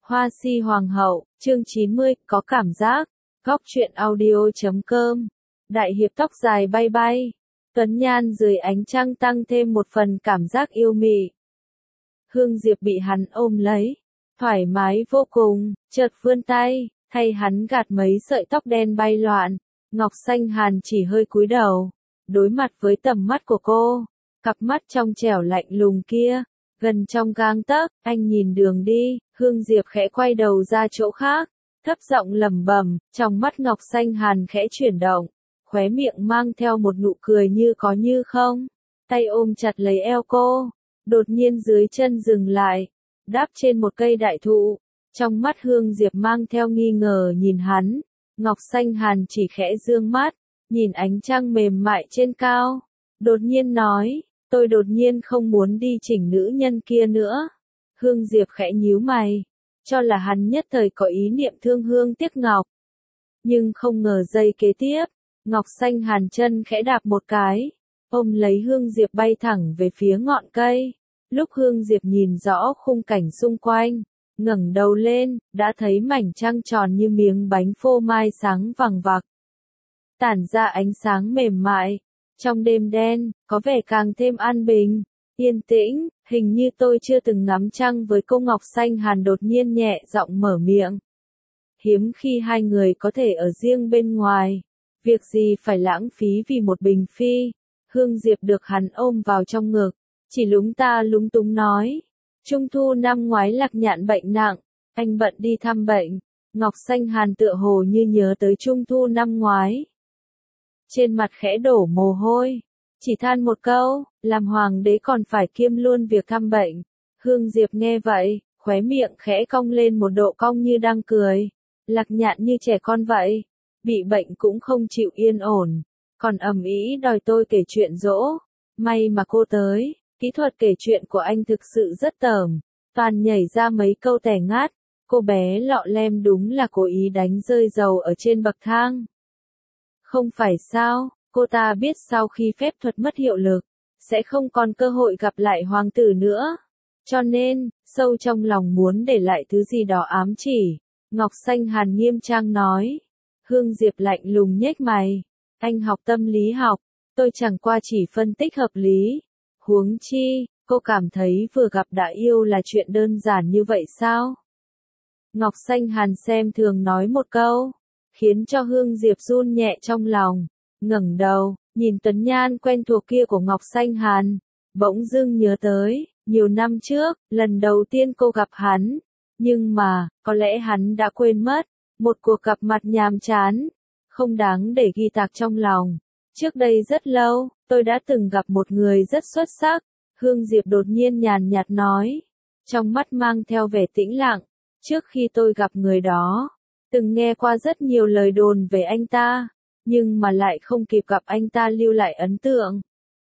Hoa si hoàng hậu, chương 90, có cảm giác. Góc truyện audio.com. Đại hiệp tóc dài bay bay. Tuấn nhan dưới ánh trăng tăng thêm một phần cảm giác yêu mị. Hương Diệp bị hắn ôm lấy, thoải mái vô cùng, chợt vươn tay, thay hắn gạt mấy sợi tóc đen bay loạn. Ngọc Xanh Hàn chỉ hơi cúi đầu, đối mặt với tầm mắt của cô, cặp mắt trong trẻo lạnh lùng kia, gần trong gang tấc. Anh nhìn đường đi. Hương Diệp khẽ quay đầu ra chỗ khác, thấp giọng lẩm bẩm, trong mắt Ngọc Xanh Hàn khẽ chuyển động, khóe miệng mang theo một nụ cười như có như không, tay ôm chặt lấy eo cô, đột nhiên dưới chân dừng lại, đáp trên một cây đại thụ, trong mắt Hương Diệp mang theo nghi ngờ nhìn hắn. Ngọc Xanh Hàn chỉ khẽ dương mắt, nhìn ánh trăng mềm mại trên cao, đột nhiên nói, tôi đột nhiên không muốn đi chỉnh nữ nhân kia nữa. Hương Diệp khẽ nhíu mày, cho là hắn nhất thời có ý niệm thương hương tiếc ngọc. Nhưng không ngờ giây kế tiếp, Ngọc Xanh Hàn chân khẽ đạp một cái, ôm lấy Hương Diệp bay thẳng về phía ngọn cây. Lúc Hương Diệp nhìn rõ khung cảnh xung quanh, ngẩng đầu lên, đã thấy mảnh trăng tròn như miếng bánh phô mai sáng vằng vặc, tản ra ánh sáng mềm mại. Trong đêm đen, có vẻ càng thêm an bình, yên tĩnh. Hình như tôi chưa từng ngắm trăng với cô. Ngọc Xanh Hàn đột nhiên nhẹ giọng mở miệng. Hiếm khi hai người có thể ở riêng bên ngoài, việc gì phải lãng phí vì một bình phi. Hương Diệp được hắn ôm vào trong ngực, chỉ lúng ta lúng túng nói. Trung thu năm ngoái Lạc Nhạn bệnh nặng, anh bận đi thăm bệnh. Ngọc Xanh Hàn tựa hồ như nhớ tới Trung thu năm ngoái. Trên mặt khẽ đổ mồ hôi, chỉ than một câu, làm hoàng đế còn phải kiêm luôn việc thăm bệnh. Hương Diệp nghe vậy, khóe miệng khẽ cong lên một độ cong như đang cười. Lạc Nhạn như trẻ con vậy, bị bệnh cũng không chịu yên ổn, còn ầm ĩ đòi tôi kể chuyện dỗ. May mà cô tới, kỹ thuật kể chuyện của anh thực sự rất tởm, toàn nhảy ra mấy câu tẻ ngát. Cô bé lọ lem đúng là cố ý đánh rơi dầu ở trên bậc thang. Không phải sao, cô ta biết sau khi phép thuật mất hiệu lực, sẽ không còn cơ hội gặp lại hoàng tử nữa. Cho nên, sâu trong lòng muốn để lại thứ gì đó ám chỉ. Ngọc Xanh Hàn nghiêm trang nói. Hương Diệp lạnh lùng nhếch mày. Anh học tâm lý học, tôi chẳng qua chỉ phân tích hợp lý. Huống chi, cô cảm thấy vừa gặp đã yêu là chuyện đơn giản như vậy sao? Ngọc Xanh Hàn xem thường nói một câu, khiến cho Hương Diệp run nhẹ trong lòng, ngẩng đầu, nhìn tuấn nhan quen thuộc kia của Ngọc Xanh Hàn, bỗng dưng nhớ tới, nhiều năm trước, lần đầu tiên cô gặp hắn, nhưng mà, có lẽ hắn đã quên mất, một cuộc gặp mặt nhàm chán, không đáng để ghi tạc trong lòng. Trước đây rất lâu, tôi đã từng gặp một người rất xuất sắc. Hương Diệp đột nhiên nhàn nhạt nói, trong mắt mang theo vẻ tĩnh lặng. Trước khi tôi gặp người đó, từng nghe qua rất nhiều lời đồn về anh ta, nhưng mà lại không kịp gặp anh ta lưu lại ấn tượng.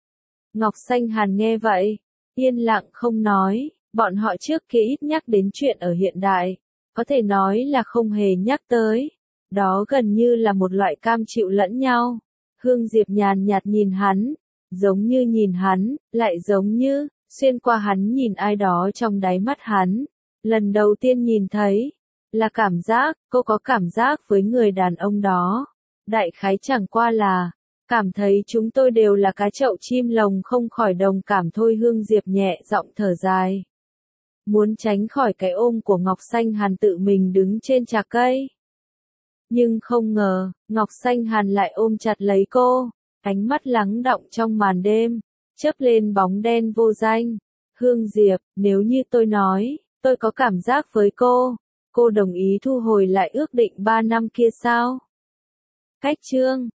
Ngọc Xanh Hàn nghe vậy, yên lặng không nói. Bọn họ trước kia ít nhắc đến chuyện ở hiện đại, có thể nói là không hề nhắc tới. Đó gần như là một loại cam chịu lẫn nhau. Hương Diệp nhàn nhạt nhìn hắn, giống như nhìn hắn, lại giống như, xuyên qua hắn nhìn ai đó trong đáy mắt hắn. Lần đầu tiên nhìn thấy, là cảm giác, cô có cảm giác với người đàn ông đó. Đại khái chẳng qua là, cảm thấy chúng tôi đều là cá chậu chim lồng không khỏi đồng cảm thôi. Hương Diệp nhẹ giọng thở dài, muốn tránh khỏi cái ôm của Ngọc Xanh Hàn tự mình đứng trên chạc cây. Nhưng không ngờ, Ngọc Xanh Hàn lại ôm chặt lấy cô, ánh mắt lắng đọng trong màn đêm, chớp lên bóng đen vô danh. Hương Diệp, nếu như tôi nói, tôi có cảm giác với cô đồng ý thu hồi lại ước định 3 năm kia sao? Cách chương